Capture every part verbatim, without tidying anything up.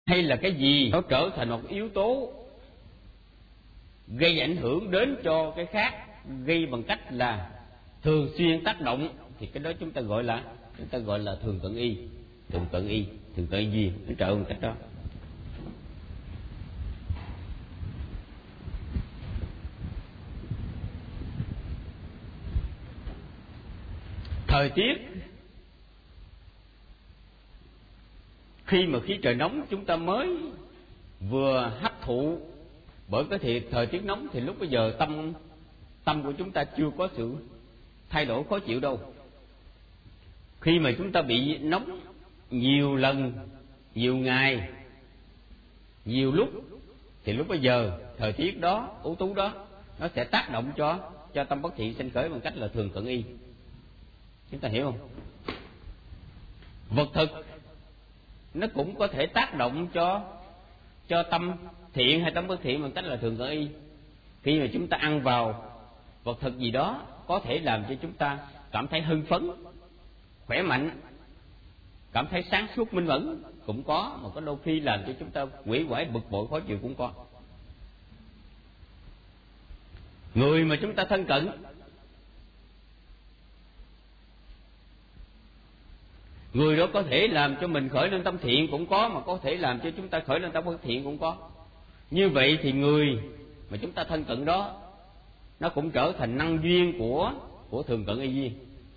hay là cái gì nó trở thành một yếu tố gây ảnh hưởng đến cho cái khác, gây bằng cách là thường xuyên tác động, thì cái đó chúng ta gọi là chúng ta gọi là thường cận y, thường cận y, thường cận y duyên, nó trở bằng cách đó. Thời tiết, khi mà khí trời nóng chúng ta mới vừa hấp thụ bởi cái thiệt thời tiết nóng, thì lúc bây giờ tâm tâm của chúng ta chưa có sự thay đổi khó chịu đâu. Khi mà chúng ta bị nóng nhiều lần, nhiều ngày, nhiều lúc, thì lúc bây giờ thời tiết đó, ưu tố đó nó sẽ tác động cho cho tâm bất thiện sanh khởi bằng cách là thường cận y. Chúng ta hiểu không? Vật thực nó cũng có thể tác động cho cho tâm thiện hay tâm bất thiện bằng cách là thường cận y. Khi mà chúng ta ăn vào vật thực gì đó có thể làm cho chúng ta cảm thấy hưng phấn, khỏe mạnh, cảm thấy sáng suốt minh mẫn cũng có, mà có đôi khi làm cho chúng ta quỷ quải bực bội khó chịu cũng có. Người mà chúng ta thân cận, người đó có thể làm cho mình khởi lên tâm thiện cũng có, mà có thể làm cho chúng ta khởi lên tâm bất thiện cũng có. Như vậy thì người mà chúng ta thân cận đó nó cũng trở thành năng duyên của của thường cận y duyên.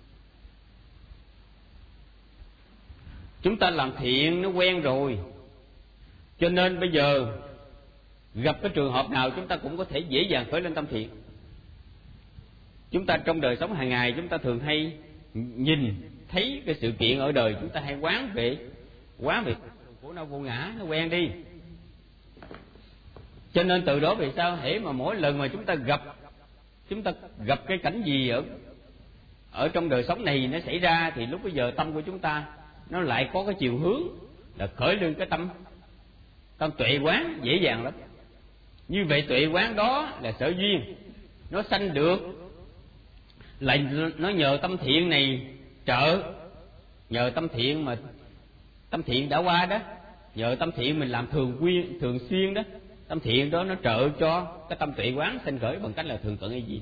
Chúng ta làm thiện nó quen rồi, cho nên bây giờ gặp cái trường hợp nào chúng ta cũng có thể dễ dàng khởi lên tâm thiện. Chúng ta trong đời sống hàng ngày chúng ta thường hay nhìn thấy cái sự kiện ở đời, chúng ta hay quán về quán về của nó vô ngã, nó quen đi. Cho nên từ đó vì sao hễ mà mỗi lần mà chúng ta gặp chúng ta gặp cái cảnh gì ở ở trong đời sống này nó xảy ra, thì lúc bây giờ tâm của chúng ta nó lại có cái chiều hướng là khởi lên cái tâm tâm tuệ quán dễ dàng lắm. Như vậy tuệ quán đó là sở duyên, nó sanh được là nó nhờ tâm thiện này trợ, nhờ tâm thiện mà tâm thiện đã qua đó, nhờ tâm thiện mình làm thường quyên thường xuyên đó, tâm thiện đó nó trợ cho cái tâm tuệ quán sanh khởi bằng cách là thường cận y duyên,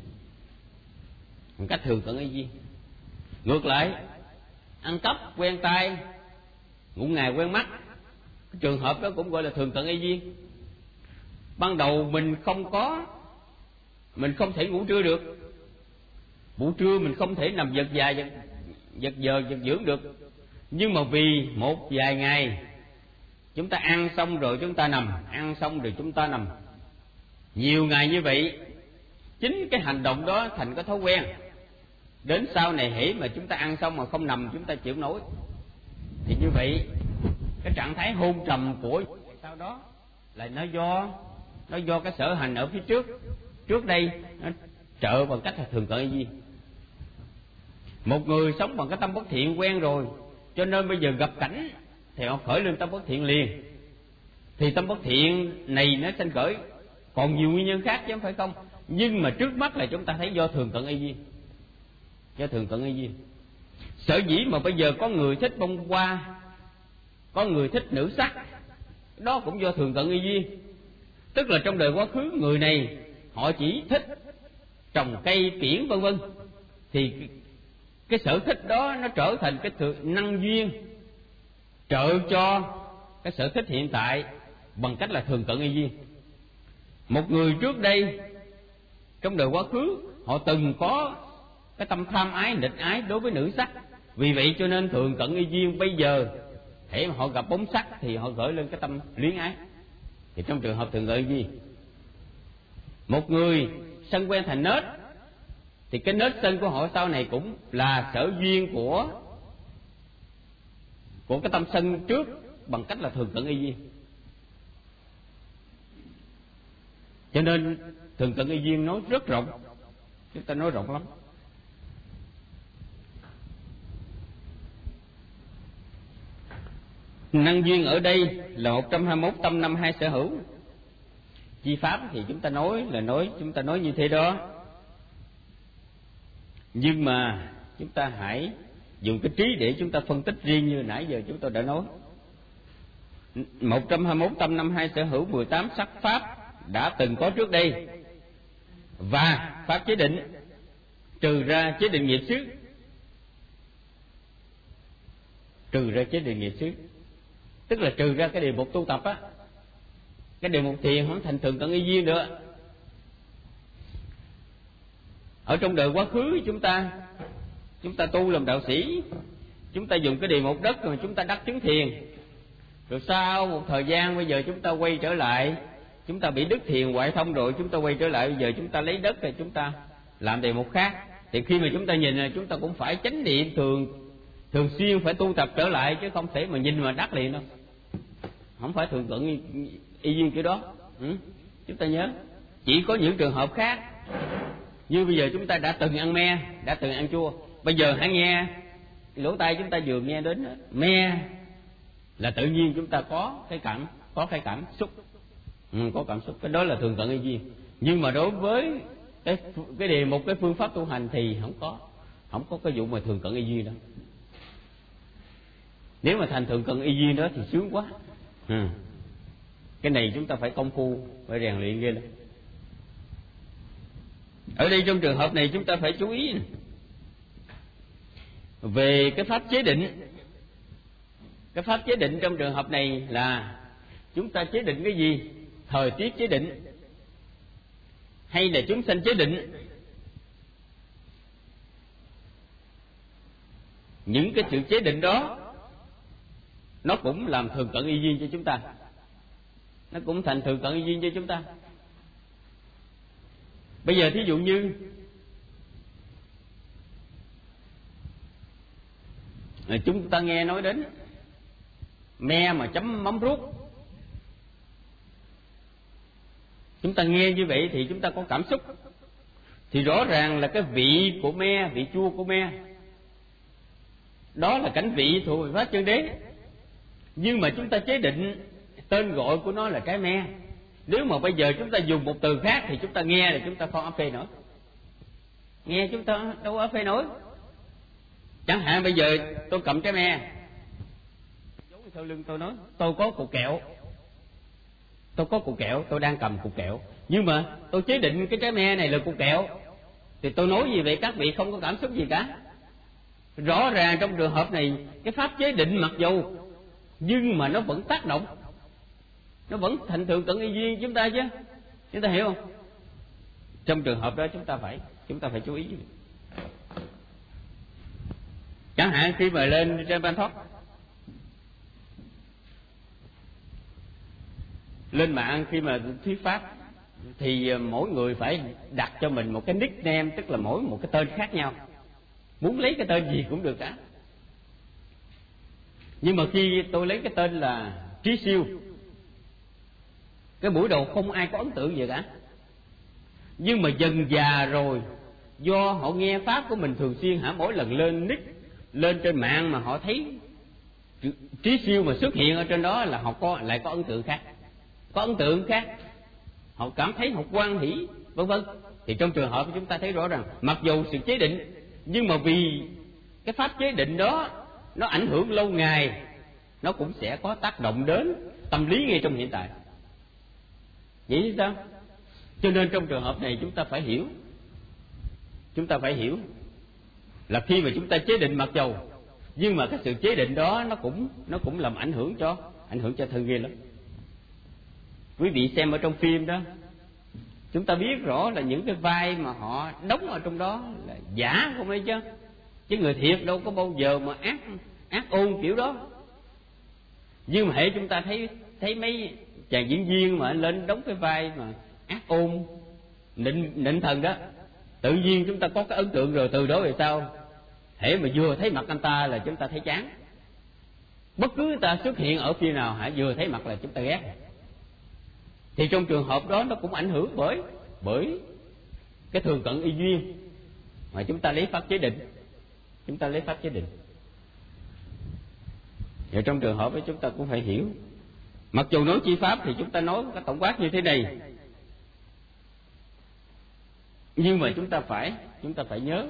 bằng cách thường cận y duyên. Ngược lại, ăn cắp quen tay, ngủ ngày quen mắt, cái trường hợp đó cũng gọi là thường cận y duyên. Ban đầu mình không có, mình không thể ngủ trưa được, buổi trưa mình không thể nằm giật dài giật, giật giờ giật dưỡng được, nhưng mà vì một vài ngày chúng ta ăn xong rồi chúng ta nằm, ăn xong rồi chúng ta nằm nhiều ngày như vậy, chính cái hành động đó thành cái thói quen. Đến sau này hễ mà chúng ta ăn xong mà không nằm chúng ta chịu nổi, thì như vậy cái trạng thái hôn trầm của sau đó là nó do nó do cái sở hành ở phía trước trước đây nó trợ bằng cách là thường cận y duyên. Một người sống bằng cái tâm bất thiện quen rồi, cho nên bây giờ gặp cảnh thì họ khởi lên tâm bất thiện liền, thì tâm bất thiện này nó sanh khởi còn nhiều nguyên nhân khác chứ không phải không, nhưng mà trước mắt là chúng ta thấy do thường cận y duyên, do thường cận y duyên. Sở dĩ mà bây giờ có người thích bông hoa, có người thích nữ sắc, đó cũng do thường cận y duyên. Tức là trong đời quá khứ người này họ chỉ thích trồng cây kiển vân vân, thì cái sở thích đó nó trở thành cái thường năng duyên trợ cho cái sở thích hiện tại bằng cách là thường cận y duyên. Một người trước đây trong đời quá khứ họ từng có cái tâm tham ái nghịch ái đối với nữ sắc, vì vậy cho nên thường cận y duyên bây giờ hễ mà họ gặp bóng sắc thì họ gửi lên cái tâm luyến ái, thì trong trường hợp thường cận y duyên. Một người sân quen thành nết, thì cái nết sân của họ sau này cũng là sở duyên của của cái tâm sân trước bằng cách là thường cận y duyên. Cho nên thường cận y duyên nói rất rộng, chúng ta nói rộng lắm. Năng duyên ở đây là một trăm hai mươi mốt tâm năm hai sở hữu. Chi pháp thì chúng ta nói là nói chúng ta nói như thế đó, nhưng mà chúng ta hãy dùng cái trí để chúng ta phân tích riêng như nãy giờ chúng tôi đã nói. một trăm hai mươi mốt tâm năm hai sở hữu mười tám sắc pháp đã từng có trước đây, và pháp chế định trừ ra chế định nghiệp xứ, trừ ra chế định nghiệp xứ tức là trừ ra cái đề mục tu tập á, cái đề mục thiền không thành thường cận y duyên nữa. Ở trong đời quá khứ chúng ta chúng ta tu làm đạo sĩ, chúng ta dùng cái đề mục đất mà chúng ta đắc chứng thiền, rồi sau một thời gian bây giờ chúng ta quay trở lại, chúng ta bị đức thiền ngoại thông rồi, chúng ta quay trở lại bây giờ chúng ta lấy đất rồi chúng ta làm đề mục khác. Thì khi mà chúng ta nhìn là chúng ta cũng phải chánh niệm thường thường xuyên, phải tu tập trở lại, chứ không thể mà nhìn mà đắc liền đâu. Không phải thường cận y, y duyên kiểu đó. Ừ? Chúng ta nhớ, chỉ có những trường hợp khác. Như bây giờ chúng ta đã từng ăn me, đã từng ăn chua, bây giờ hãy nghe lỗ tai chúng ta vừa nghe đến me là tự nhiên chúng ta có cái cảm có cái cảm xúc, ừ, có cảm xúc, cái đó là thường cận y duyên. Nhưng mà đối với cái cái đề mục, cái phương pháp tu hành thì không có không có cái vụ mà thường cận y duyên đó. Nếu mà thành thường cận y duyên đó thì sướng quá. Ừ. Cái này chúng ta phải công phu, phải rèn luyện ghê lắm. Ở đây trong trường hợp này chúng ta phải chú ý này. Về cái pháp chế định, cái pháp chế định trong trường hợp này là chúng ta chế định cái gì? Thời tiết chế định, hay là chúng sanh chế định? Những cái sự chế định đó nó cũng làm thường cận y duyên cho chúng ta, nó cũng thành thường cận y duyên cho chúng ta. Bây giờ thí dụ như chúng ta nghe nói đến me mà chấm mắm ruốc, chúng ta nghe như vậy thì chúng ta có cảm xúc, thì rõ ràng là cái vị của me, vị chua của me, đó là cảnh vị thuộc về pháp chân đế. Nhưng mà chúng ta chế định tên gọi của nó là trái me. Nếu mà bây giờ chúng ta dùng một từ khác thì chúng ta nghe là chúng ta không áp phê nổi. Nghe chúng ta đâu áp phê nổi. Chẳng hạn bây giờ tôi cầm trái me, giấu sau lưng tôi nói tôi có cục kẹo, tôi có cục kẹo, tôi đang cầm cục kẹo, nhưng mà tôi chế định cái trái me này là cục kẹo, thì tôi nói gì vậy các vị không có cảm xúc gì cả. Rõ ràng trong trường hợp này cái pháp chế định mặc dù nhưng mà nó vẫn tác động, nó vẫn thành thường cận y duyên chúng ta chứ. Chúng ta hiểu không? Trong trường hợp đó chúng ta phải chúng ta phải chú ý. Chẳng hạn khi mà lên trên Ban Thoát, lên mạng khi mà thuyết pháp, thì mỗi người phải đặt cho mình một cái nickname, tức là mỗi một cái tên khác nhau. Muốn lấy cái tên gì cũng được cả. Nhưng mà khi tôi lấy cái tên là Trí Siêu, cái buổi đầu không ai có ấn tượng gì cả. Nhưng mà dần già rồi, do họ nghe pháp của mình thường xuyên, hả, mỗi lần lên nick lên trên mạng mà họ thấy Trí Siêu mà xuất hiện ở trên đó là họ có lại có ấn tượng khác, có ấn tượng khác, họ cảm thấy họ hoan hỷ, vân vân. Thì trong trường hợp chúng ta thấy rõ ràng, mặc dù sự chế định, nhưng mà vì cái pháp chế định đó nó ảnh hưởng lâu ngày, nó cũng sẽ có tác động đến tâm lý ngay trong hiện tại. Vậy chứ sao? Cho nên trong trường hợp này chúng ta phải hiểu, chúng ta phải hiểu là khi mà chúng ta chế định mặc dầu, nhưng mà cái sự chế định đó nó cũng nó cũng làm ảnh hưởng cho ảnh hưởng cho thân ghê lắm. Quý vị xem ở trong phim đó, chúng ta biết rõ là những cái vai mà họ đóng ở trong đó là giả không đấy chứ, chứ người thiệt đâu có bao giờ mà ác ác ôn kiểu đó. Nhưng mà hễ chúng ta thấy thấy mấy chàng diễn viên mà lên đóng cái vai mà ác ôn nịnh nịnh thần đó, tự nhiên chúng ta có cái ấn tượng rồi. Từ đó về sau, hễ mà vừa thấy mặt anh ta là chúng ta thấy chán. Bất cứ người ta xuất hiện ở phía nào, hả, vừa thấy mặt là chúng ta ghét. Thì trong trường hợp đó nó cũng ảnh hưởng bởi bởi cái thường cận y duyên mà chúng ta lấy pháp chế định, chúng ta lấy pháp chế định. Và trong trường hợp đó chúng ta cũng phải hiểu, mặc dù nói chi pháp thì chúng ta nói cái tổng quát như thế này, nhưng mà chúng ta phải chúng ta phải nhớ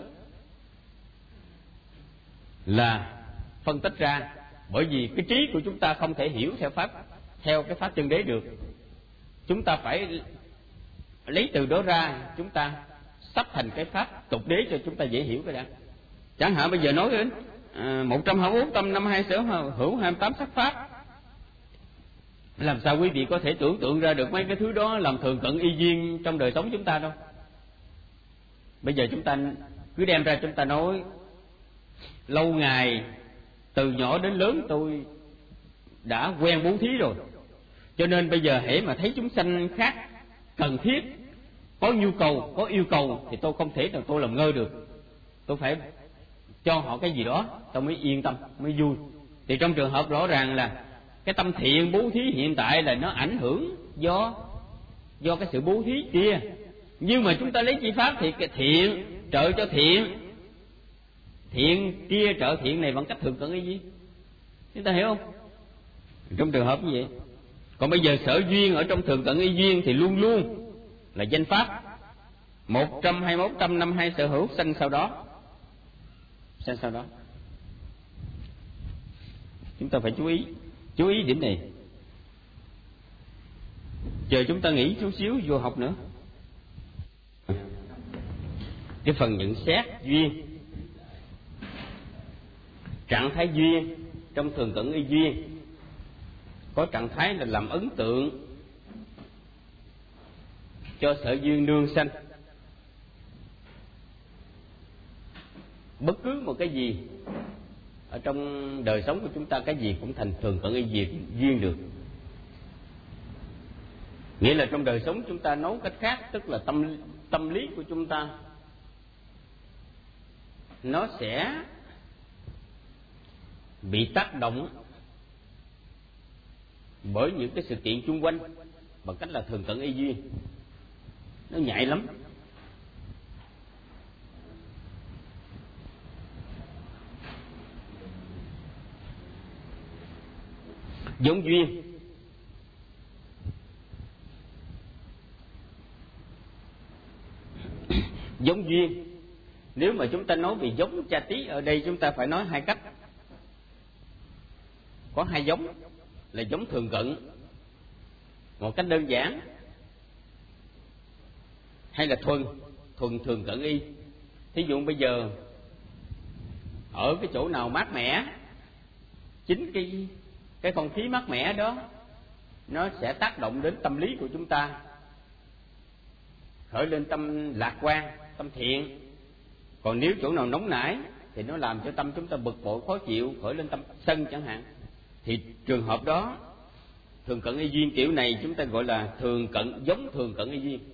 là phân tích ra, bởi vì cái trí của chúng ta không thể hiểu theo pháp theo cái pháp chân đế được. Chúng ta phải lấy từ đó ra, chúng ta sắp thành cái pháp tục đế cho chúng ta dễ hiểu cái đã. Chẳng hạn bây giờ nói đến à, một trăm hai mươi bốn tâm năm hai sở hữu hai mươi tám sắc pháp, làm sao quý vị có thể tưởng tượng ra được mấy cái thứ đó làm thường cận y duyên trong đời sống chúng ta đâu. Bây giờ chúng ta cứ đem ra chúng ta nói, lâu ngày từ nhỏ đến lớn tôi đã quen bố thí rồi, cho nên bây giờ hễ mà thấy chúng sanh khác cần thiết, có nhu cầu, có yêu cầu thì tôi không thể nào tôi làm ngơ được, tôi phải cho họ cái gì đó tôi mới yên tâm, mới vui. Thì trong trường hợp rõ ràng là cái tâm thiện bố thí hiện tại là nó ảnh hưởng do do cái sự bố thí kia, nhưng mà chúng ta lấy chi pháp thì cái thiện trợ cho thiện, thiện kia trợ thiện này bằng cách thường cận y duyên, chúng ta hiểu không? Trong trường hợp như vậy. Còn bây giờ sở duyên ở trong thường cận y duyên thì luôn luôn là danh pháp. Một trăm hai mươi mốt tâm năm hai sở hữu sanh sau đó, sanh sau đó. Chúng ta phải chú ý, chú ý điểm này. Chờ chúng ta nghỉ chút xíu vô học nữa. Cái phần nhận xét duyên, trạng thái duyên trong thường cận y duyên có trạng thái là làm ấn tượng cho sở duyên nương sanh. Bất cứ một cái gì ở trong đời sống của chúng ta, cái gì cũng thành thường cận y duyên được. Nghĩa là trong đời sống chúng ta nói cách khác, tức là tâm tâm lý của chúng ta nó sẽ bị tác động bởi những cái sự kiện chung quanh bằng cách là thường cận y duyên. Nó nhạy lắm. Giống duyên, giống duyên, nếu mà chúng ta nói về giống cha tí, ở đây chúng ta phải nói hai cách. Có hai giống là giống thường cận một cách đơn giản, hay là thuần thuần thường cận y. Thí dụ bây giờ ở cái chỗ nào mát mẻ, chính cái cái không khí mát mẻ đó nó sẽ tác động đến tâm lý của chúng ta, khởi lên tâm lạc quan, tâm thiện. Còn nếu chỗ nào nóng nảy thì nó làm cho tâm chúng ta bực bội khó chịu, khởi lên tâm sân chẳng hạn. Thì trường hợp đó thường cận y duyên kiểu này chúng ta gọi là thường cận, giống thường cận y duyên.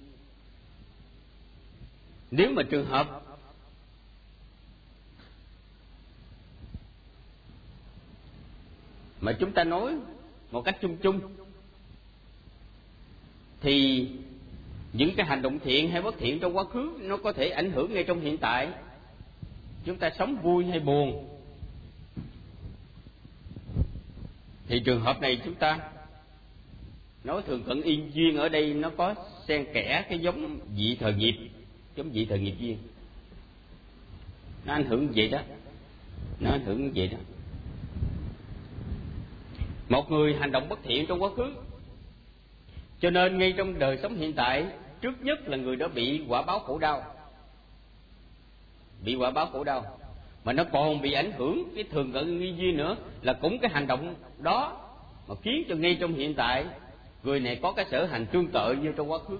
Nếu mà trường hợp mà chúng ta nói một cách chung chung thì những cái hành động thiện hay bất thiện trong quá khứ nó có thể ảnh hưởng ngay trong hiện tại. Chúng ta sống vui hay buồn, thì trường hợp này chúng ta nói thường cận y duyên ở đây nó có xen kẽ cái giống vị thời nghiệp, giống vị thời nghiệp duyên. Nó ảnh hưởng vậy đó, nó ảnh hưởng vậy đó. Một người hành động bất thiện trong quá khứ, cho nên ngay trong đời sống hiện tại, trước nhất là người đó bị quả báo khổ đau, bị quả báo khổ đau, mà nó còn bị ảnh hưởng cái thường cận y duyên nữa, là cũng cái hành động đó mà khiến cho ngay trong hiện tại người này có cái sở hành tương tự như trong quá khứ.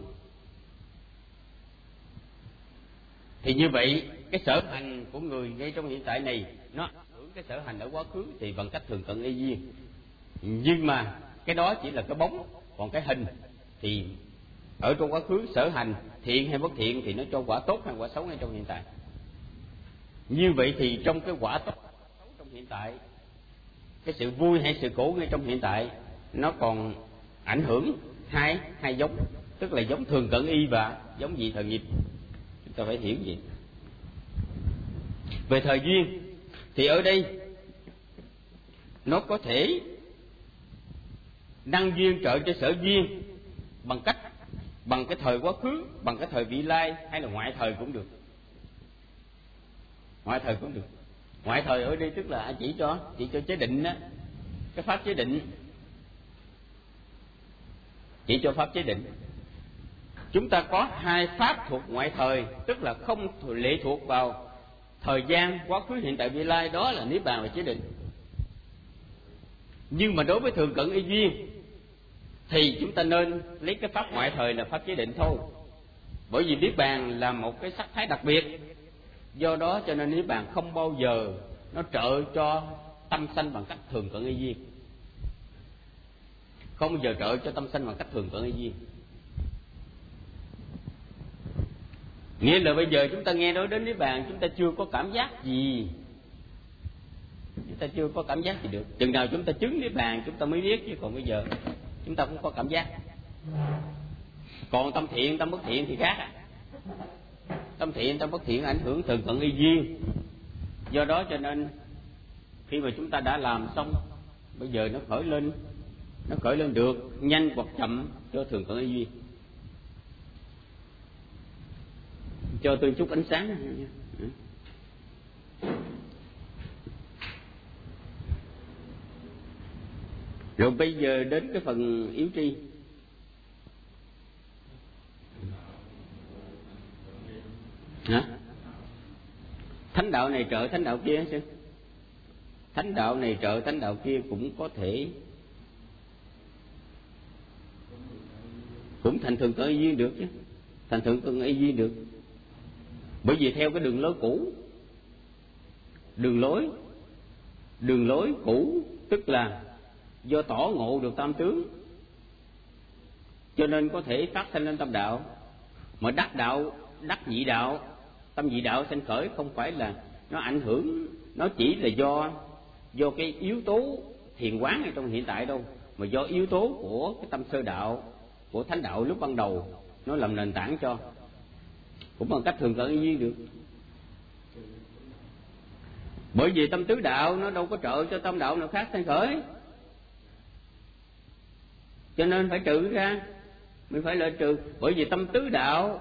Thì như vậy cái sở hành của người ngay trong hiện tại này nó ảnh hưởng cái sở hành ở quá khứ thì bằng cách thường cận y duyên. Nhưng mà cái đó chỉ là cái bóng, còn cái hình thì ở trong quá khứ sở hành thiện hay bất thiện thì nó cho quả tốt hay quả xấu ngay trong hiện tại. Như vậy thì trong cái quả tốt xấu trong hiện tại, cái sự vui hay sự khổ ngay trong hiện tại nó còn ảnh hưởng hai hai giống, tức là giống thường cận y và giống vị thời nghiệp. Chúng ta phải hiểu gì về thời duyên thì ở đây nó có thể năng duyên trợ cho sở duyên bằng cách bằng cái thời quá khứ, bằng cái thời vị lai, hay là ngoại thời cũng được. Ngoại thời cũng được. Ngoại thời ở đây tức là chỉ cho chỉ cho chế định đó, cái pháp chế định. chỉ cho pháp chế định. Chúng ta có hai pháp thuộc ngoại thời, tức là không lệ thuộc vào thời gian quá khứ, hiện tại, vị lai, đó là niết bàn và chế định. Nhưng mà đối với thường cận y duyên thì chúng ta nên lấy cái pháp ngoại thời là pháp chế định thôi, bởi vì niết bàn là một cái sắc thái đặc biệt. Do đó cho nên niết bàn không bao giờ nó trợ cho tâm sanh bằng cách thường cận y duyên, không bao giờ trợ cho tâm sanh bằng cách thường cận y duyên. Nghĩa là bây giờ chúng ta nghe nói đến niết bàn, chúng ta chưa có cảm giác gì, chúng ta chưa có cảm giác gì được. Chừng nào chúng ta chứng niết bàn chúng ta mới biết, chứ còn bây giờ chúng ta cũng có cảm giác. Còn tâm thiện, tâm bất thiện thì khác. Tâm thiện, tâm bất thiện ảnh hưởng thường cận y duyên. Do đó cho nên khi mà chúng ta đã làm xong, bây giờ nó khởi lên, nó khởi lên được nhanh hoặc chậm cho thường cận y duyên. Cho tôi chút ánh sáng. Rồi bây giờ đến cái phần yếu tri. Hả? Thánh đạo này trợ thánh đạo kia chứ? Thánh đạo này trợ thánh đạo kia cũng có thể, cũng thành thường cận y duyên được chứ, thành thường cận y duyên được. Bởi vì theo cái đường lối cũ, đường lối đường lối cũ tức là do tỏ ngộ được tam tướng, cho nên có thể phát sanh lên tâm đạo. Mà đắc đạo, đắc nhị đạo, tâm nhị đạo sanh khởi không phải là nó ảnh hưởng, nó chỉ là do do cái yếu tố thiền quán ở trong hiện tại đâu, mà do yếu tố của cái tâm sơ đạo, của thánh đạo lúc ban đầu nó làm nền tảng cho, cũng bằng cách thường cận y duyên được. Bởi vì tâm tứ đạo nó đâu có trợ cho tâm đạo nào khác sanh khởi, cho nên phải trừ ra, mình phải loại trừ. Bởi vì tâm tứ đạo,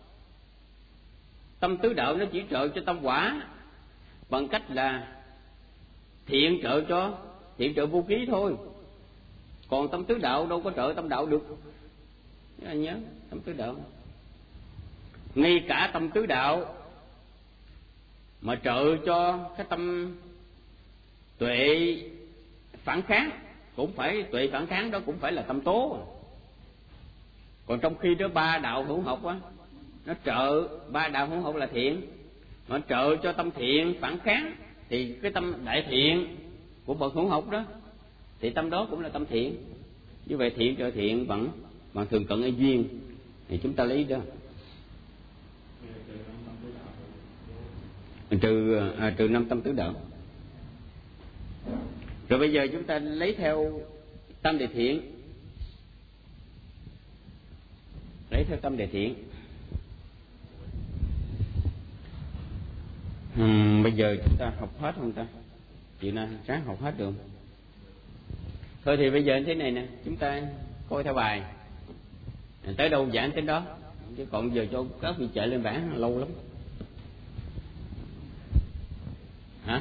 tâm tứ đạo nó chỉ trợ cho tâm quả bằng cách là thiện trợ cho thiện trợ vô ký thôi, còn tâm tứ đạo đâu có trợ tâm đạo được. Nhớ, nhớ tâm tứ đạo, ngay cả tâm tứ đạo mà trợ cho cái tâm tuệ phản kháng, cũng phải tuệ phản kháng đó cũng phải là tâm tố. Còn trong khi đó ba đạo hữu học á, nó trợ, ba đạo hữu học là thiện, nó trợ cho tâm thiện phản kháng, thì cái tâm đại thiện của bậc hữu học đó thì tâm đó cũng là tâm thiện. Như vậy thiện trợ thiện bằng bằng thường cận y duyên thì chúng ta lấy đó. Trừ à, trừ năm tâm tứ đạo. Rồi bây giờ chúng ta lấy theo tâm đề thiện, lấy theo tâm đề thiện. uhm, Bây giờ chúng ta học hết không ta? Chị nào sáng học hết được? Thôi thì bây giờ thế này nè, chúng ta coi theo bài, tới đâu giảng tới đó, chứ còn giờ cho các vị chạy lên bảng lâu lắm. Hả?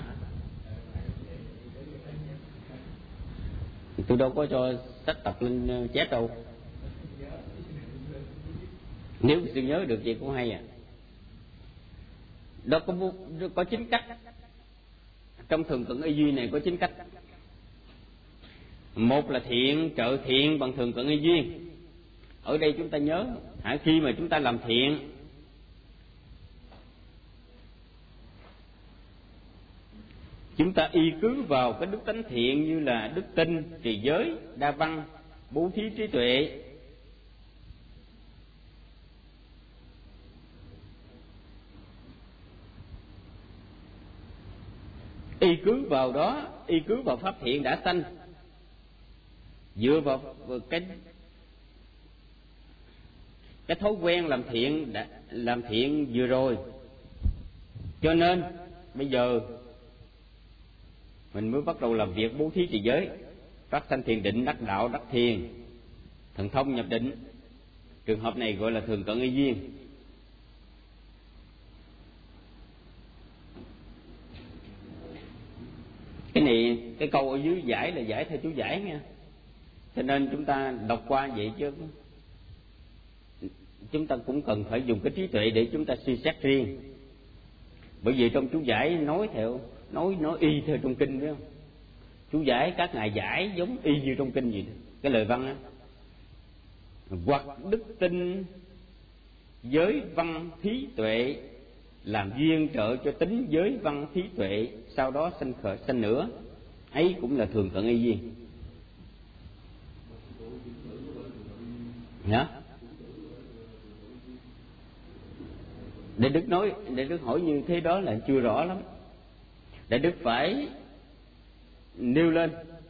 Tôi đâu có cho sách tập lên chép đâu. Nếu tôi nhớ được gì cũng hay à. Đó có có chín cách. Trong thường cận y duyên này có chín cách. Một là thiện trợ thiện bằng thường cận y duyên. Ở đây chúng ta nhớ, hãy khi mà chúng ta làm thiện, chúng ta y cứ vào cái đức tánh thiện như là đức tin, trì giới, đa văn, bố thí, trí tuệ. Y cứ vào đó, y cứ vào pháp thiện đã sanh, dựa vào cái cái thói quen làm thiện đã, làm thiện vừa rồi. Cho nên bây giờ mình mới bắt đầu làm việc bố thí trì giới, phát sanh thiền định, đắc đạo, đắc thiền, thần thông nhập định. Trường hợp này gọi là thường cận y duyên. Cái này, cái câu ở dưới giải là giải theo chú giải nha. Cho nên chúng ta đọc qua vậy chứ chúng ta cũng cần phải dùng cái trí tuệ để chúng ta suy xét riêng. Bởi vì trong chú giải nói theo nói nói y theo trong kinh, phải không? Chú giải các ngài giải giống y như trong kinh vậy đó. Cái lời văn á, hoặc đức tin giới văn thí tuệ làm duyên trợ cho tính giới văn thí tuệ, sau đó sanh khởi sanh nữa, ấy cũng là thường cận y duyên. Hả? Để Đức nói, để Đức hỏi như thế đó là chưa rõ lắm. Để Đức phải nêu lên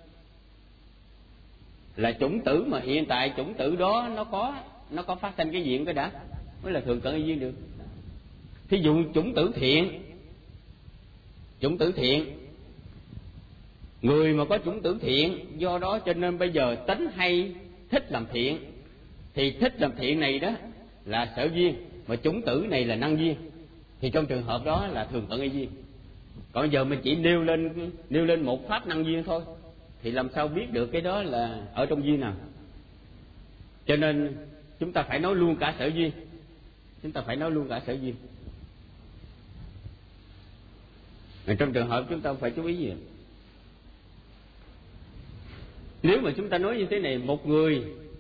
là chủng tử mà hiện tại chủng tử đó nó có nó có phát sinh cái diện cái đã mới là thường cận y duyên được. Thí dụ chủng tử thiện, chủng tử thiện, người mà có chủng tử thiện, do đó cho nên bây giờ tánh hay thích làm thiện, thì thích làm thiện này đó là sở duyên, mà chủng tử này là năng duyên, thì trong trường hợp đó là thường cận y duyên. Còn giờ mình chỉ nêu lên nêu lên một pháp năng duyên thôi, thì làm sao biết được cái đó là ở trong duyên nào? Cho nên chúng ta phải nói luôn cả sở duyên, chúng ta phải nói luôn cả sở duyên. Mà trong trường hợp chúng ta phải chú ý gì? Nếu mà chúng ta nói như thế này, một người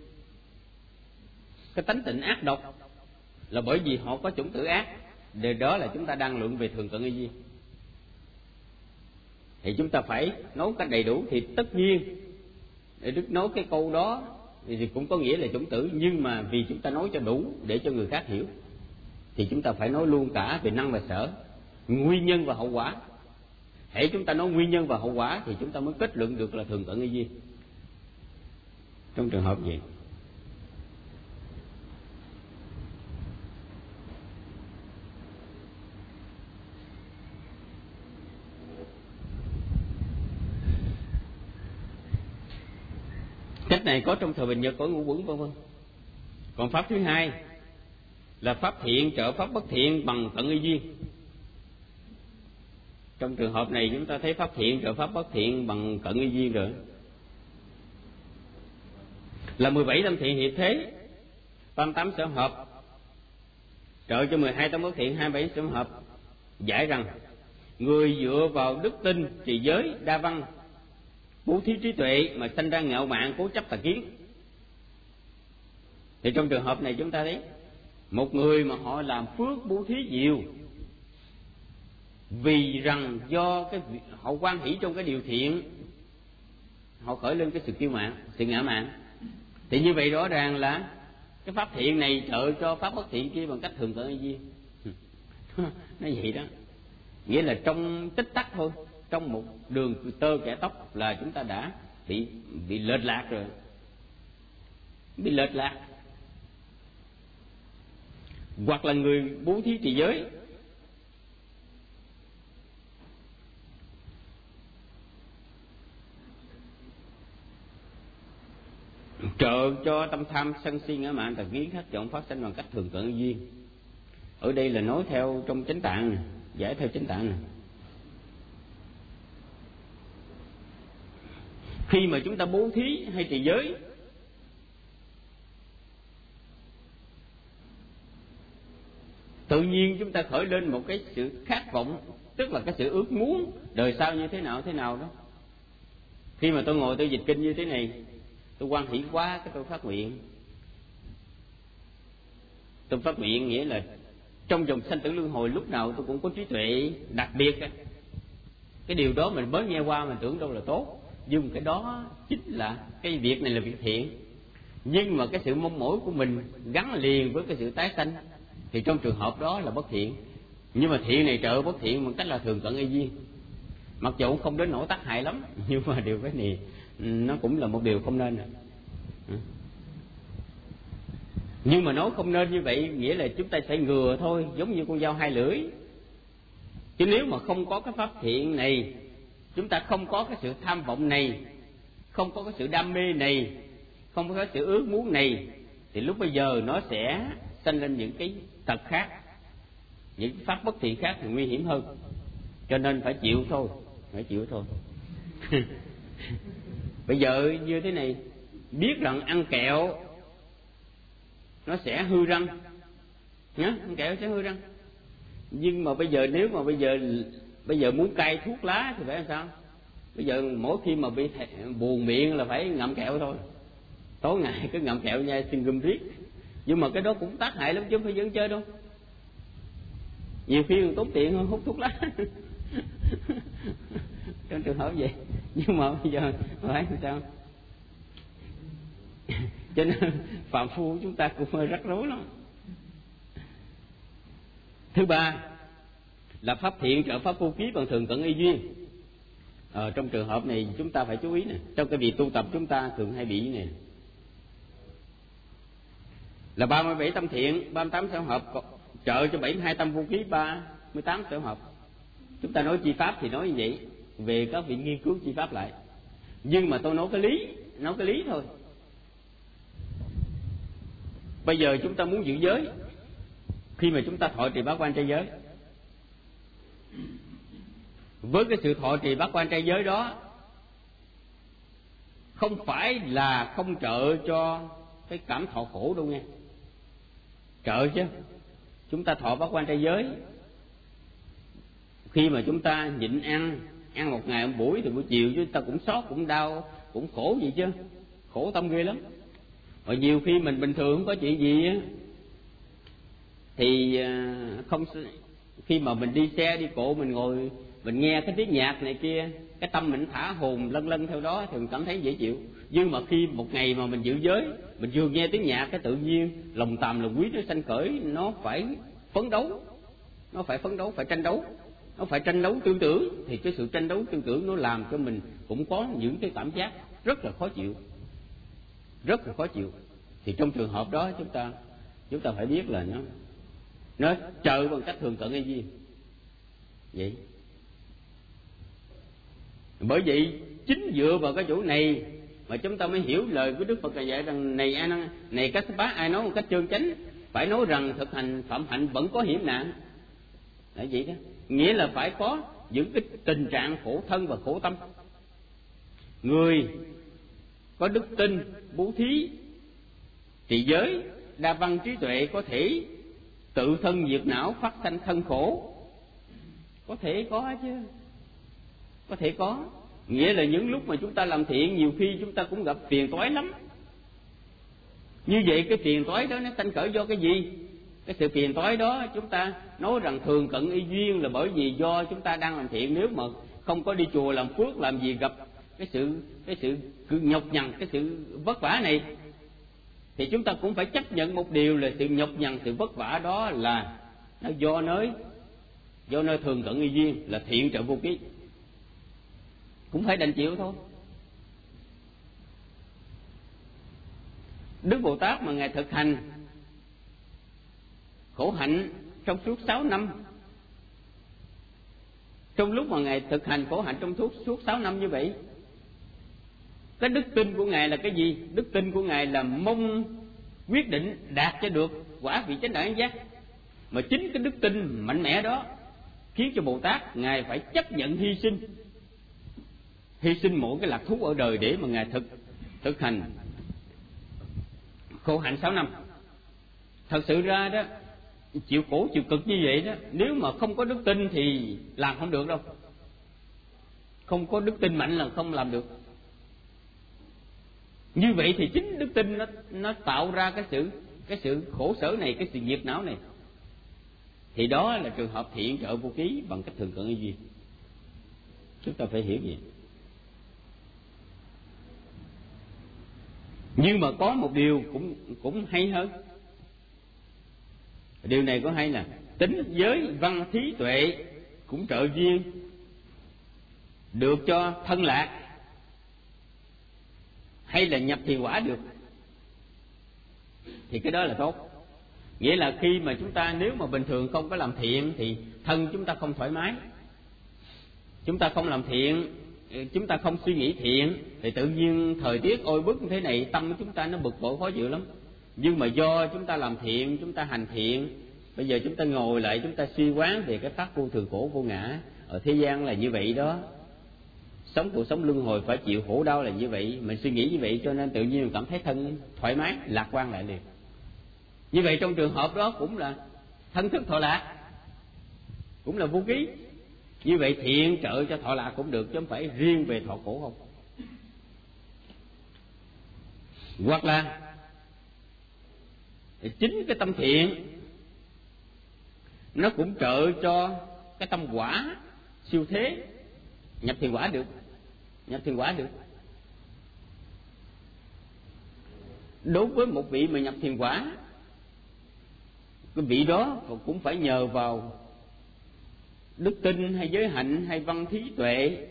cái tánh tịnh ác độc là bởi vì họ có chủng tử ác, điều đó là chúng ta đang luận về thường cận y duyên. Thì chúng ta phải nói cách đầy đủ. Thì tất nhiên để Đức nói cái câu đó thì cũng có nghĩa là chủng tử, nhưng mà vì chúng ta nói cho đủ để cho người khác hiểu, thì chúng ta phải nói luôn cả về năng và sở, nguyên nhân và hậu quả. Hễ chúng ta nói nguyên nhân và hậu quả thì chúng ta mới kết luận được là thường cận y duyên. Trong trường hợp gì? Cách này có trong thời Bình Nhật, có ngũ quẩn vân vân. Còn pháp thứ hai là pháp thiện trợ pháp bất thiện bằng cận y duyên. Trong trường hợp này chúng ta thấy pháp thiện trợ pháp bất thiện bằng cận y duyên rồi. Là mười bảy tâm thiện hiệp thế, ba mươi tám sở hợp, trợ cho mười hai tâm bất thiện, hai mươi bảy sở hợp. Giải rằng người dựa vào đức tin, trì giới, đa văn, bố thí trí tuệ mà sanh ra ngạo mạn, cố chấp tà kiến. Thì trong trường hợp này chúng ta thấy một người mà họ làm phước bố thí nhiều, vì rằng do cái họ quan hỷ trong cái điều thiện, họ khởi lên cái sự kiêu mạn, sự ngạo mạn, thì như vậy rõ ràng là cái pháp thiện này trợ cho pháp bất thiện kia bằng cách thường cận y duyên. Nó vậy đó. Nghĩa là trong tích tắc thôi, trong một đường tơ kẻ tóc là chúng ta đã bị bị lệch lạc rồi, bị lệch lạc. Hoặc là người bố thí trì giới, trợ cho tâm tham sân si ngã mạn tà kiến thất vọng phát sinh bằng cách thường cận y duyên. Ở đây là nói theo trong chánh tạng này, giải theo chánh tạng này. Khi mà chúng ta bố thí hay trì giới, tự nhiên chúng ta khởi lên một cái sự khát vọng, tức là cái sự ước muốn đời sau như thế nào thế nào đó. Khi mà tôi ngồi tôi dịch kinh như thế này, tôi hoan hỷ quá, cái tôi phát nguyện. Tôi phát nguyện nghĩa là trong dòng sanh tử luân hồi lúc nào tôi cũng có trí tuệ đặc biệt. Cái điều đó mình mới nghe qua mình tưởng đâu là tốt, nhưng cái đó chính là cái việc này là việc thiện. Nhưng mà cái sự mong mỏi của mình gắn liền với cái sự tái sanh, thì trong trường hợp đó là bất thiện. Nhưng mà thiện này trợ bất thiện bằng cách là thường cận y duyên. Mặc dù không đến nỗi tác hại lắm, nhưng mà điều cái này nó cũng là một điều không nên rồi. Nhưng mà nói không nên như vậy nghĩa là chúng ta sẽ ngừa thôi, giống như con dao hai lưỡi. Chứ nếu mà không có cái pháp thiện này, chúng ta không có cái sự tham vọng này, không có cái sự đam mê này, không có cái sự ước muốn này, thì lúc bây giờ nó sẽ sanh lên những cái tật khác, những pháp bất thiện khác thì nguy hiểm hơn. Cho nên phải chịu thôi, phải chịu thôi. Bây giờ như thế này, biết rằng ăn kẹo nó sẽ hư răng nhá, ăn kẹo sẽ hư răng. Nhưng mà bây giờ nếu mà bây giờ bây giờ muốn cai thuốc lá thì phải làm sao? Bây giờ mỗi khi mà bị buồn miệng là phải ngậm kẹo thôi, tối ngày cứ ngậm kẹo nha, xin gum riết. Nhưng mà cái đó cũng tác hại lắm chứ không phải dân chơi đâu. Nhiều khi còn tốn tiền hơn hút thuốc lá trong trường hợp vậy. Nhưng mà bây giờ phải làm sao? Cho nên phạm phu chúng ta cũng hơi rắc rối lắm. Thứ ba là pháp thiện trợ pháp vô ký bằng thường cận y duyên. Ờ, trong trường hợp này chúng ta phải chú ý nè, trong cái việc tu tập chúng ta thường hay bị nè, là ba mươi bảy tâm thiện, ba mươi tám sở hợp trợ cho bảy mươi hai tâm vô ký, ba mươi tám sở hợp. Chúng ta nói chi pháp thì nói như vậy, về các vị nghiên cứu chi pháp lại. Nhưng mà tôi nói cái lý, nói cái lý thôi. Bây giờ chúng ta muốn giữ giới, khi mà chúng ta thọ trì bát quan trai giới, với cái sự thọ trì bát quan trai giới đó, không phải là không trợ cho cái cảm thọ khổ đâu nghe, trợ chứ. Chúng ta thọ bát quan trai giới, khi mà chúng ta nhịn ăn, ăn một ngày một buổi thì buổi chiều chúng ta cũng sót, cũng đau, cũng khổ vậy chứ, khổ tâm ghê lắm. Và nhiều khi mình bình thường không có chuyện gì á, thì không, khi mà mình đi xe đi cộ, mình ngồi mình nghe cái tiếng nhạc này kia, cái tâm mình thả hồn lân lân theo đó thì mình cảm thấy dễ chịu. Nhưng mà khi một ngày mà mình giữ giới, mình vừa nghe tiếng nhạc cái tự nhiên lòng tàm lòng quý nó sanh khởi, nó phải phấn đấu, nó phải phấn đấu, phải tranh đấu, nó phải tranh đấu tư tưởng. Thì cái sự tranh đấu tư tưởng nó làm cho mình cũng có những cái cảm giác rất là khó chịu, rất là khó chịu. Thì trong trường hợp đó chúng ta chúng ta phải biết là nó nó trợ bằng cách thường cận y duyên vậy. Bởi vậy chính dựa vào cái chỗ này mà chúng ta mới hiểu lời của Đức Phật là dạy rằng này ai này các bác ai nói một cách chân chánh, phải nói rằng thực hành phạm hạnh vẫn có hiểm nạn. Là vậy đó, nghĩa là phải có những cái tình trạng khổ thân và khổ tâm. Người có đức tin, bố thí, trì giới, đa văn trí tuệ có thể tự thân diệt não, phát sanh thân khổ. Có thể có chứ, có thể có. Nghĩa là những lúc mà chúng ta làm thiện, nhiều khi chúng ta cũng gặp phiền toái lắm. Như vậy cái phiền toái đó nó sanh khởi do cái gì? Cái sự phiền toái đó chúng ta nói rằng thường cận y duyên là bởi vì do chúng ta đang làm thiện. Nếu mà không có đi chùa làm phước làm gì, gặp cái sự cái sự nhọc nhằn, cái sự vất vả này, thì chúng ta cũng phải chấp nhận một điều là sự nhọc nhằn, sự vất vả đó là nó do nơi do nơi thường cận y duyên là thiện trợ vô ký, cũng phải đành chịu thôi. Đức Bồ Tát mà ngài thực hành khổ hạnh trong suốt sáu năm, trong lúc mà ngài thực hành khổ hạnh trong suốt suốt sáu năm như vậy, cái đức tin của ngài là cái gì? Đức tin của ngài là mong quyết định đạt cho được quả vị chánh đẳng giác. Mà chính cái đức tin mạnh mẽ đó khiến cho Bồ Tát ngài phải chấp nhận hy sinh, hy sinh mỗi cái lạc thú ở đời để mà ngài thực thực hành khổ hạnh sáu năm. Thật sự ra đó, chịu khổ chịu cực như vậy đó, nếu mà không có đức tin thì làm không được đâu. Không có đức tin mạnh là không làm được. Như vậy thì chính đức tin nó nó tạo ra cái sự cái sự khổ sở này, cái sự diệt não này. Thì đó là trường hợp thiện trợ vô ký bằng cách thường cận y duyên. Chúng ta phải hiểu gì. Nhưng mà có một điều cũng cũng hay hơn. Điều này có hay là tính giới văn thí tuệ cũng trợ duyên được cho thân lạc, hay là nhập thiền quả được, thì cái đó là tốt. Nghĩa là khi mà chúng ta nếu mà bình thường không có làm thiện thì thân chúng ta không thoải mái. Chúng ta không làm thiện, chúng ta không suy nghĩ thiện, thì tự nhiên thời tiết oi bức như thế này, tâm của chúng ta nó bực bội khó chịu lắm. Nhưng mà do chúng ta làm thiện, chúng ta hành thiện, bây giờ chúng ta ngồi lại, chúng ta suy quán về cái pháp vô thường khổ vô ngã ở thế gian là như vậy đó. sống cuộc sống luân hồi phải chịu khổ đau là như vậy. Mình suy nghĩ như vậy cho nên tự nhiên mình cảm thấy thân thoải mái, lạc quan lại liền. Như vậy trong trường hợp đó cũng là thân thức thọ lạc, cũng là vô ký. Như vậy thiện trợ cho thọ lạc cũng được, chứ không phải riêng về thọ khổ không. Hoặc là chính cái tâm thiện nó cũng trợ cho cái tâm quả siêu thế, nhập thiền quả được, nhập thiền quả được. Đối với một vị mà nhập thiền quả, cái vị đó cũng phải nhờ vào đức tin hay giới hạnh hay văn thí tuệ.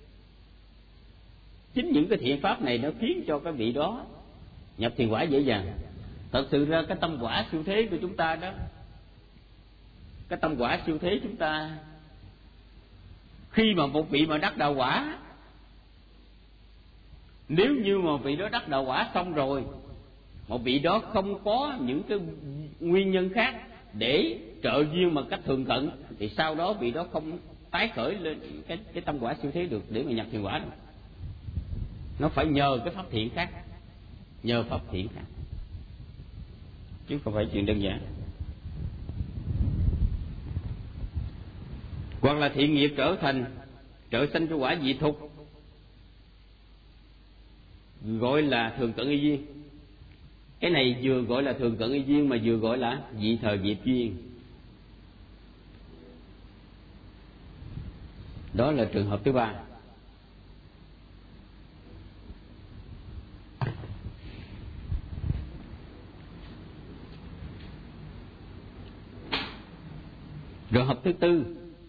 Chính những cái thiện pháp này nó khiến cho cái vị đó nhập thiền quả dễ dàng. Thật sự ra cái tâm quả siêu thế của chúng ta đó, cái tâm quả siêu thế chúng ta, khi mà một vị mà đắc đạo quả, nếu như mà vị đó đắc đạo quả xong rồi, một vị đó không có những cái nguyên nhân khác để trợ duyên một cách thường cận, thì sau đó vị đó không tái khởi lên cái, cái tâm quả siêu thế được để mà nhập thiền quả được. Nó phải nhờ cái pháp thiện khác, nhờ pháp thiện khác, chứ không phải chuyện đơn giản. Hoặc là thiện nghiệp trở thành trợ sanh cho quả vị thục, gọi là thường cận y duyên. Cái này vừa gọi là thường cận y duyên mà vừa gọi là vị thời nghiệp duyên. Đó là trường hợp thứ ba. Trường hợp thứ tư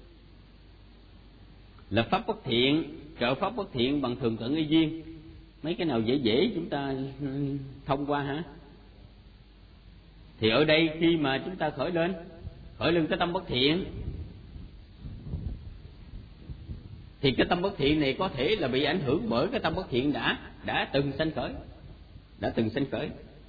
là pháp bất thiện trợ pháp bất thiện bằng thường cận y duyên. Mấy cái nào dễ dễ chúng ta thông qua hả? Thì ở đây khi mà chúng ta khởi lên khởi lên cái tâm bất thiện, thì cái tâm bất thiện này có thể là bị ảnh hưởng bởi cái tâm bất thiện đã đã từng sanh khởi, đã từng sanh khởi,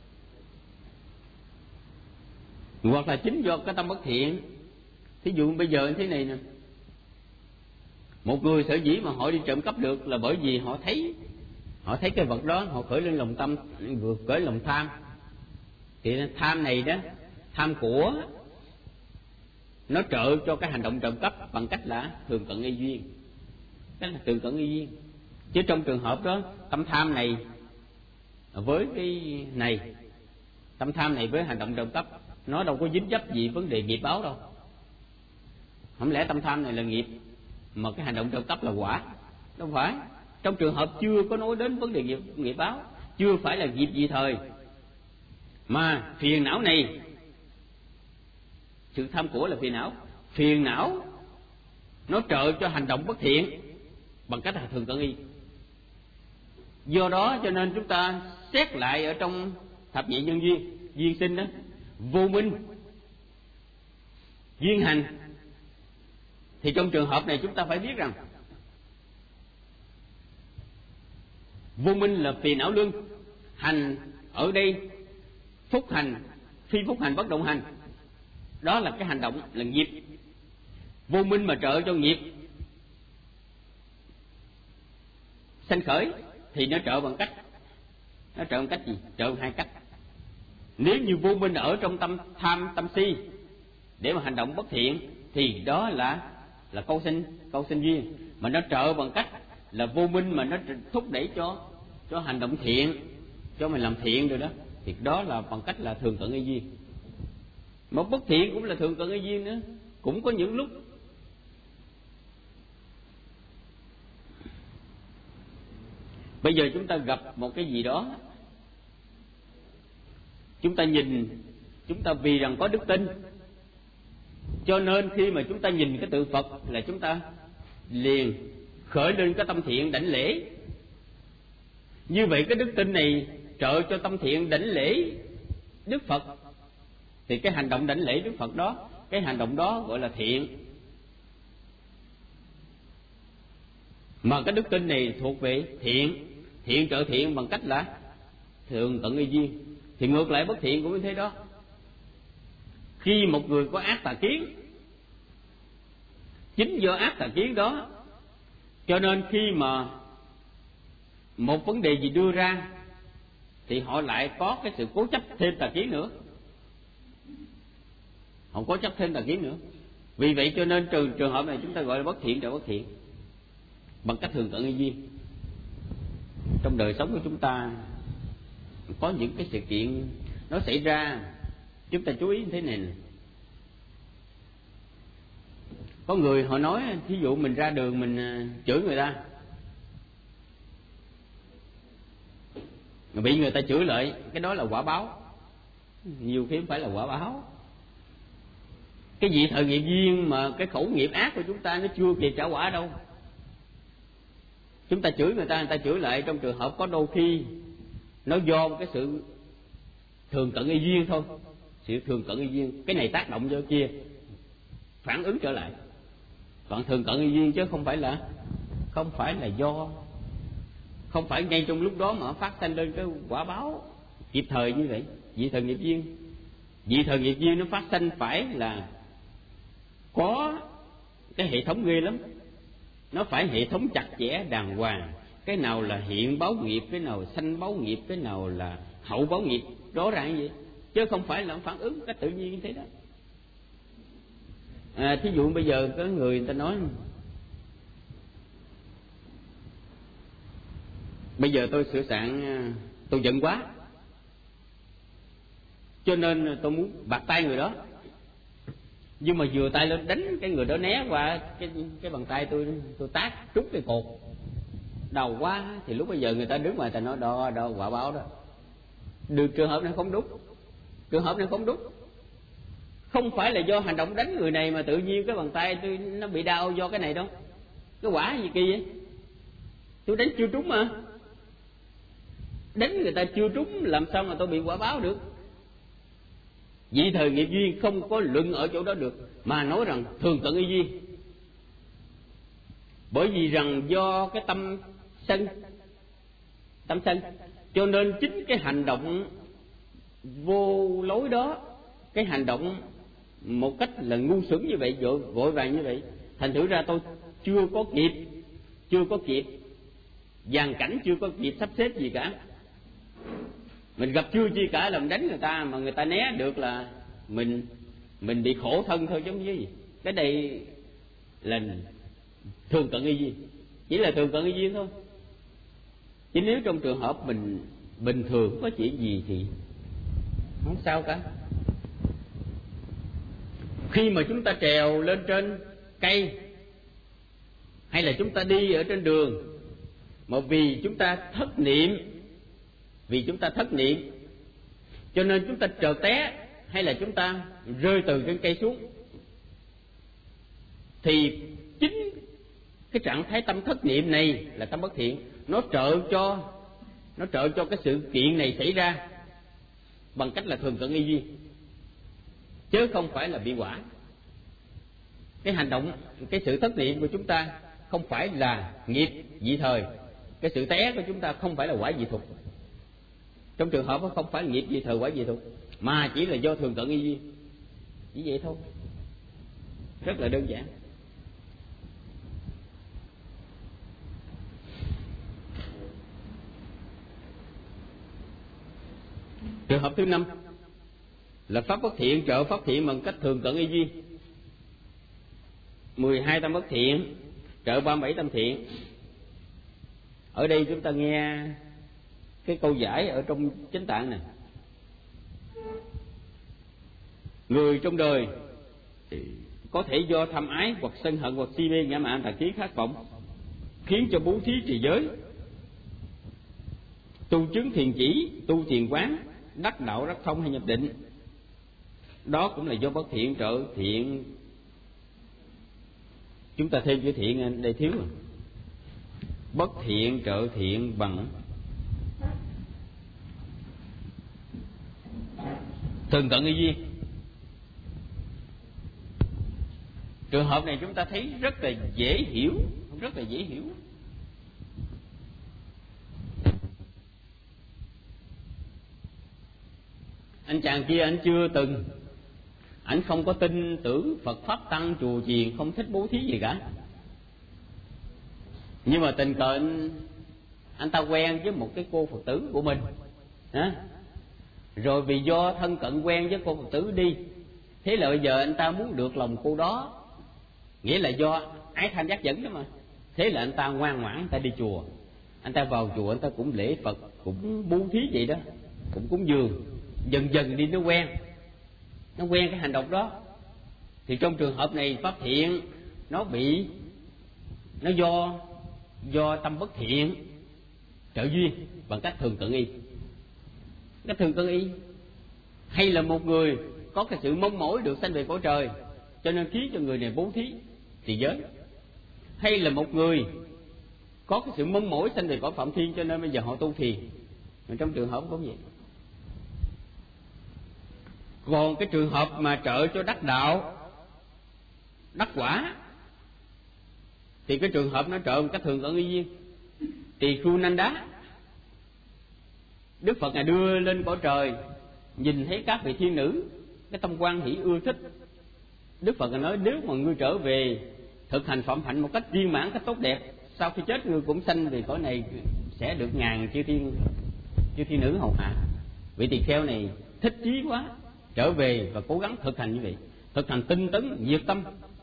hoặc là chính do cái tâm bất thiện. Thí dụ bây giờ như thế này nè, một người sở dĩ mà họ đi trộm cắp được là bởi vì họ thấy họ thấy cái vật đó, họ khởi lên lòng tâm, vừa khởi lòng tham. Thì tham này đó, tham của nó trợ cho cái hành động trộm cắp bằng cách là thường cận y duyên, cách là thường cận y duyên. Chứ trong trường hợp đó, tâm tham này với cái này, tâm tham này với hành động trộm cắp nó đâu có dính dấp gì vấn đề nghiệp báo đâu. Không lẽ tâm tham này là nghiệp mà cái hành động trộm cắp là quả? Đâu phải. Trong trường hợp chưa có nói đến vấn đề nghiệp, nghiệp báo, chưa phải là nghiệp dị thời, mà phiền não này, sự tham của là phiền não, phiền não nó trợ cho hành động bất thiện bằng cách là thường cận y. Do đó cho nên chúng ta xét lại ở trong thập nhị nhân duyên, duyên sinh đó, vô minh, duyên hành, thì trong trường hợp này chúng ta phải biết rằng vô minh là phiền não luân, hành ở đây phúc hành, phi phúc hành, bất động hành, đó là cái hành động là nghiệp. Vô minh mà trợ cho nghiệp sanh khởi thì nó trợ bằng cách, nó trợ bằng cách gì? Trợ bằng hai cách. Nếu như vô minh ở trong tâm tham, tâm si để mà hành động bất thiện thì đó là là câu sinh, câu sinh duyên. Mà nó trợ bằng cách là vô minh mà nó thúc đẩy cho cho hành động thiện, cho mình làm thiện rồi đó, thì đó là bằng cách là thường cận y duyên. Mà bất thiện cũng là thường cận y duyên nữa, cũng có những lúc bây giờ chúng ta gặp một cái gì đó, chúng ta nhìn, chúng ta vì rằng có đức tin, cho nên khi mà chúng ta nhìn cái tượng Phật là chúng ta liền khởi lên cái tâm thiện đảnh lễ. Như vậy cái đức tin này trợ cho tâm thiện đảnh lễ Đức Phật, thì cái hành động đảnh lễ Đức Phật đó, cái hành động đó gọi là thiện. Mà cái đức tin này thuộc về thiện, thiện trợ thiện bằng cách là thường cận y duyên. Thì ngược lại bất thiện cũng như thế đó. Khi một người có ác tà kiến, chính do ác tà kiến đó Cho nên khi mà một vấn đề gì đưa ra thì họ lại có cái sự cố chấp thêm tà kiến nữa, họ cố chấp thêm tà kiến nữa. Vì vậy cho nên trường trường hợp này chúng ta gọi là bất thiện trợ bất thiện, bằng cách thường cận y duyên. Trong đời sống của chúng ta có những cái sự kiện nó xảy ra, chúng ta chú ý như thế này nè. Có người họ nói, thí dụ mình ra đường mình chửi người ta, bị người ta chửi lại, cái đó là quả báo. Nhiều khi không phải là quả báo. Cái vị thời nghiệp duyên mà cái khẩu nghiệp ác của chúng ta nó chưa kịp trả quả đâu. Chúng ta chửi người ta, người ta chửi lại, trong trường hợp có đôi khi nó do cái sự thường cận y duyên thôi. Sự thường cận y duyên, cái này tác động vô kia, phản ứng trở lại. Còn thường cận y duyên chứ không phải là không phải là do, không phải ngay trong lúc đó mà phát sinh lên cái quả báo kịp thời như vậy. Vị thời nghiệp duyên, vị thời nghiệp duyên nó phát sinh phải là có cái hệ thống ghê lắm. Nó phải hệ thống chặt chẽ đàng hoàng. Cái nào là hiện báo nghiệp, cái nào sanh báo nghiệp, cái nào là hậu báo nghiệp, rõ ràng như vậy. Chứ không phải là phản ứng cách tự nhiên như thế đó. À, thí dụ bây giờ có người, người ta nói bây giờ tôi sửa soạn, tôi giận quá cho nên tôi muốn bạt tay người đó. Nhưng mà vừa tay lên đánh cái người đó né qua cái cái bàn tay tôi, tôi tát trúng cái cột đầu quá. Thì lúc bây giờ người ta đứng ngoài ta nói đo đo quả báo đó. Được, trường hợp này không đúng, trường hợp này không đúng. Không phải là do hành động đánh người này mà tự nhiên cái bàn tay tôi nó bị đau do cái này đâu. Cái quả gì kỳ vậy? Tôi đánh chưa trúng mà, đánh người ta chưa trúng làm sao mà tôi bị quả báo được? Vị thời nghiệp duyên không có luận ở chỗ đó được, mà nói rằng thường cận y duyên. Bởi vì rằng do cái tâm sân, tâm sân, cho nên chính cái hành động vô lối đó, cái hành động một cách là ngu xuẩn như vậy, vội, vội vàng như vậy, thành thử ra tôi chưa có kịp, chưa có kịp dàn cảnh, chưa có kịp sắp xếp gì cả. Mình gặp chưa chi cả là mình đánh người ta, mà người ta né được là mình mình bị khổ thân thôi chứ không gì. Cái này là thường cận y duyên, chỉ là thường cận y duyên thôi. Chứ nếu trong trường hợp mình bình thường không có chuyện gì thì không sao cả. Khi mà chúng ta trèo lên trên cây hay là chúng ta đi ở trên đường mà vì chúng ta thất niệm, vì chúng ta thất niệm cho nên chúng ta trượt té hay là chúng ta rơi từ trên cây xuống, thì chính cái trạng thái tâm thất niệm này là tâm bất thiện, nó trợ cho nó trợ cho cái sự kiện này xảy ra bằng cách là thường cận y duyên, chứ không phải là bị quả. Cái hành động, cái sự thất niệm của chúng ta không phải là nghiệp vị thời, cái sự té của chúng ta không phải là quả vị thục. Trong trường hợp đó không phải là nghiệp vị thời quả vị thục, mà chỉ là do thường cận y duyên, chỉ vậy thôi, rất là đơn giản. Trường hợp thứ năm là pháp bất thiện trợ pháp thiện bằng cách thường cận y duyên. Mười hai tâm bất thiện trợ ba mươi bảy tâm thiện. Ở đây chúng ta nghe cái câu giải ở trong Chánh Tạng này: người trong đời có thể do tham ái hoặc sân hận hoặc si mê ngã mạn tà kiến khát vọng khiến cho bố thí trì giới, tu chứng thiền chỉ, tu thiền quán, đắc đạo đắc thông hay nhập định. Đó cũng là do bất thiện trợ thiện. Chúng ta thêm chữ thiện đây thiếu rồi. Bất thiện trợ thiện bằng thường cận y duyên. Trường hợp này chúng ta thấy rất là dễ hiểu, rất là dễ hiểu. Anh chàng kia anh chưa từng, anh không có tin tưởng Phật pháp tăng chùa chiền, không thích bố thí gì cả. Nhưng mà tình cờ anh, anh ta quen với một cái cô Phật tử của mình, hả? Rồi vì do thân cận quen với cô Phật tử đi, thế là bây giờ anh ta muốn được lòng cô đó, nghĩa là do ái tham giác dẫn đó mà. Thế là anh ta ngoan ngoãn, anh ta đi chùa, anh ta vào chùa, anh ta cũng lễ Phật, cũng bố thí vậy đó, cũng cúng dường. Dần dần đi nó quen, nó quen cái hành động đó. Thì trong trường hợp này pháp thiện nó bị, nó do do tâm bất thiện trợ duyên bằng cách thường cận y. Cách thường cận y, hay là một người có cái sự mong mỏi được sanh về cõi trời, cho nên khiến cho người này bố thí trì giới. Hay là một người có cái sự mong mỏi sanh về cõi Phạm Thiên, cho nên bây giờ họ tu thiền. Mà trong trường hợp cũng vậy. Còn cái trường hợp mà trợ cho đắc đạo, đắc quả, thì cái trường hợp nó trợ một cách thường cận y duyên. Tỳ Khu Nanh Đá, Đức Phật Ngài đưa lên cõi trời, nhìn thấy các vị thiên nữ, cái tâm quan hỷ ưa thích. Đức Phật Ngài nói nếu mà ngươi trở về thực hành phạm hạnh một cách viên mãn, cách tốt đẹp, sau khi chết ngươi cũng sanh về cõi này, sẽ được ngàn chư thiên chư thiên nữ hầu hạ. Vị tỳ kheo này thích chí quá, trở về và cố gắng thực hành như vậy, thực hành tinh tấn nhiệt tâm.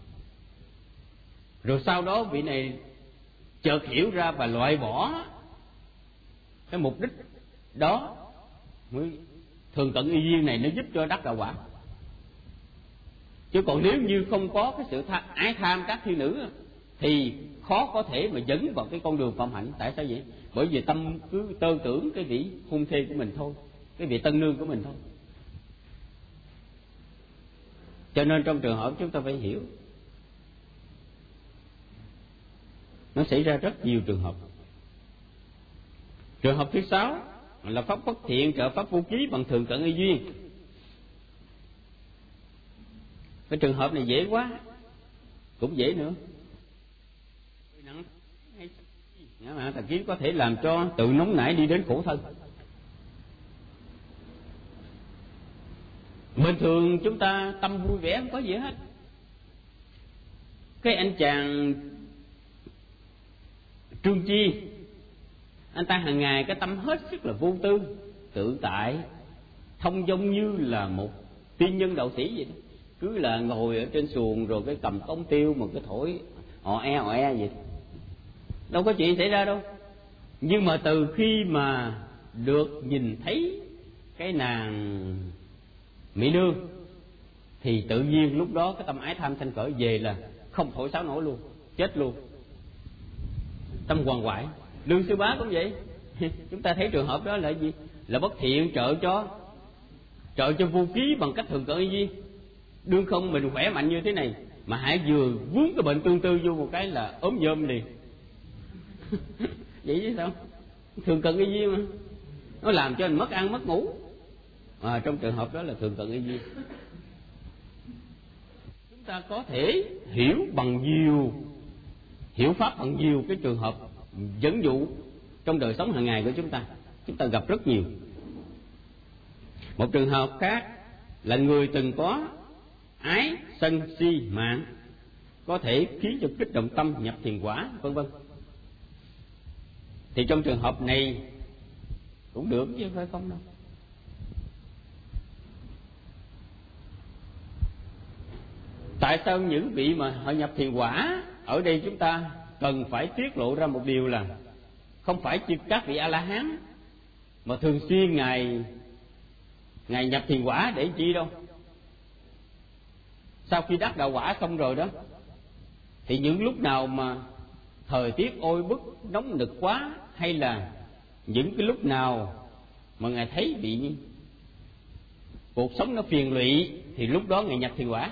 Rồi sau đó vị này chợt hiểu ra và loại bỏ cái mục đích đó, mới thường cận y duyên này nó giúp cho đắc đạo quả. Chứ còn nếu như không có cái sự tha, ái tham các thiên nữ thì khó có thể mà dẫn vào cái con đường phạm hạnh. Tại sao vậy? Bởi vì tâm cứ tơ tưởng cái vị hôn thê của mình thôi, cái vị tân nương của mình thôi. Cho nên trong trường hợp chúng ta phải hiểu, nó xảy ra rất nhiều trường hợp. Trường hợp thứ sáu là pháp bất thiện trợ pháp vô ký bằng thường cận y duyên. Cái trường hợp này dễ quá, cũng dễ nữa. Mà tà kiến có thể làm cho tự nóng nảy đi đến khổ thân. Bình thường chúng ta tâm vui vẻ không có gì hết. Cái anh chàng Trương Chi, anh ta hàng ngày cái tâm hết sức là vô tư, tự tại, thông dong như là một tiên nhân đạo sĩ vậy đó. Cứ là ngồi ở trên xuồng rồi cái cầm cống tiêu mà cái thổi ò e ò e vậy, đâu có chuyện xảy ra đâu. Nhưng mà từ khi mà được nhìn thấy cái nàng mỹ nương thì tự nhiên lúc đó cái tâm ái tham sanh khởi, về là không thổi sáo nổi luôn, chết luôn, tâm hoàng hoại. Lương Sư Bá cũng vậy. Chúng ta thấy trường hợp đó là gì? Là bất thiện trợ cho trợ cho vô ký bằng cách thường cận y duyên. Đương không mình khỏe mạnh như thế này mà hãy vừa vướng cái bệnh tương tư vô một cái là ốm nhôm liền. Vậy chứ sao? Thường cận y duyên mà, nó làm cho mình mất ăn mất ngủ. À, trong trường hợp đó là thường cận y duyên. Chúng ta có thể hiểu bằng nhiều, hiểu pháp bằng nhiều cái trường hợp dẫn dụ trong đời sống hàng ngày của chúng ta. Chúng ta gặp rất nhiều. Một trường hợp khác là người từng có ái sân si mạng, có thể khiến cho kích động tâm nhập thiền quả, vân vân. Thì trong trường hợp này cũng được chứ phải không đâu. Tại sao những vị mà họ nhập thiền quả, ở đây chúng ta cần phải tiết lộ ra một điều là không phải chỉ các vị A-la-hán mà thường xuyên ngài ngài nhập thiền quả để chi đâu. Sau khi đắc đạo quả xong rồi đó, thì những lúc nào mà thời tiết oi bức nóng nực quá, hay là những cái lúc nào mà ngài thấy bị cuộc sống nó phiền lụy, thì lúc đó ngài nhập thiền quả.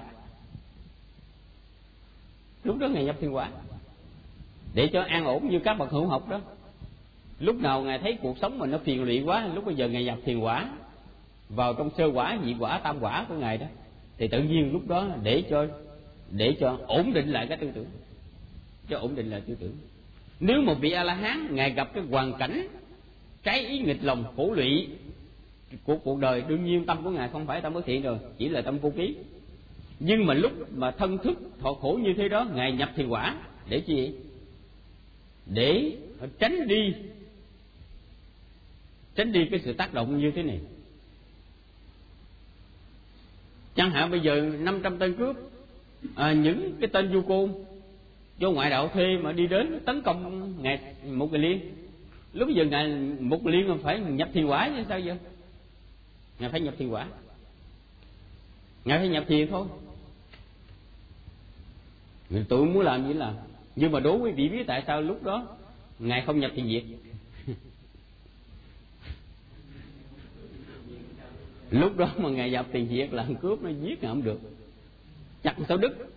Lúc đó ngài nhập thiền quả để cho an ổn, như các bậc hữu học đó. Lúc nào ngài thấy cuộc sống mà nó phiền lụy quá, lúc bây giờ ngài nhập thiền quả vào trong sơ quả, nhị quả, tam quả của ngài đó, thì tự nhiên lúc đó để cho để cho ổn định lại cái tư tưởng, cho ổn định lại tư tưởng. Nếu một vị A-la-hán ngài gặp cái hoàn cảnh trái ý nghịch lòng, khổ lụy của cuộc đời, đương nhiên tâm của ngài không phải tâm bất thiện rồi, chỉ là tâm vô ký. Nhưng mà lúc mà thân thức thọ khổ như thế đó, ngài nhập thiền quả để chi? để tránh đi tránh đi cái sự tác động như thế này. Chẳng hạn bây giờ năm trăm tên cướp, à, những cái tên du côn do ngoại đạo thuê mà đi đến tấn công ngài Một Kiền Liên. Lúc bây giờ ngài Một Kiền Liên phải nhập thiền quả chứ sao vậy? Ngài phải nhập thiền quả, ngài phải nhập thiền thôi. Tụi muốn làm gì làm. Nhưng mà đố quý vị biết tại sao lúc đó ngài không nhập thiền diệt? Lúc đó mà ngài nhập thiền diệt là cướp nó giết ngài không được, chặt sao đứt,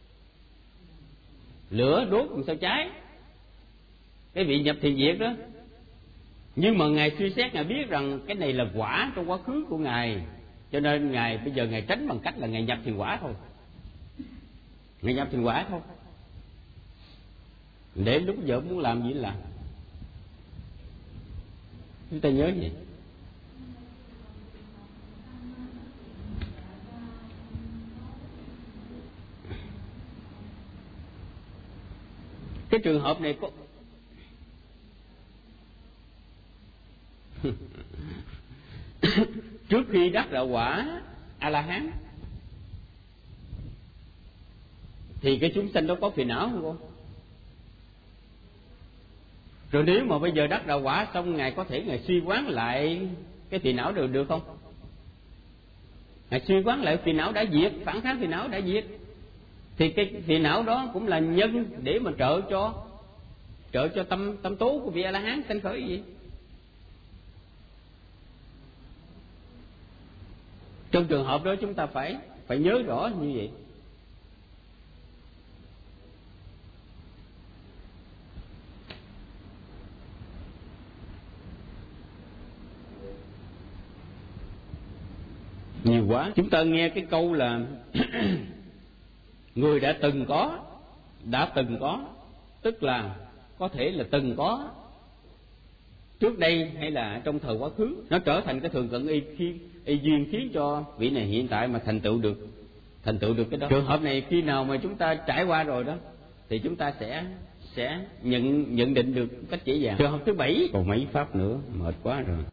lửa đốt làm sao cháy. Cái vị nhập thiền diệt đó. Nhưng mà ngài suy xét, ngài biết rằng cái này là quả trong quá khứ của ngài, cho nên ngài bây giờ ngài tránh bằng cách là ngài nhập thiền quả thôi. Ngài nhập thiền quả thôi, để lúc giờ muốn làm gì làm. Chúng ta nhớ gì? Cái trường hợp này có trước khi đắc đạo quả A La Hán thì cái chúng sanh đó có phiền não không? Rồi nếu mà bây giờ đắc đạo quả xong, ngài có thể ngài suy quán lại cái phiền não được được không? Ngài suy quán lại phiền não đã diệt, phản kháng phiền não đã diệt, thì cái phiền não đó cũng là nhân để mà trợ cho trợ cho tâm tâm tố của vị A La Hán sanh khởi gì. Trong trường hợp đó chúng ta phải phải nhớ rõ như vậy. Nhiều quá. Chúng ta nghe cái câu là người đã từng có, đã từng có, tức là có thể là từng có trước đây hay là trong thời quá khứ. Nó trở thành cái thường cận y, khi, y duyên khiến cho vị này hiện tại mà thành tựu được thành tựu được cái đó. Trường hợp này khi nào mà chúng ta trải qua rồi đó thì chúng ta sẽ sẽ nhận nhận định được cách dễ dàng. Trường hợp thứ bảy, còn mấy pháp nữa mệt quá rồi.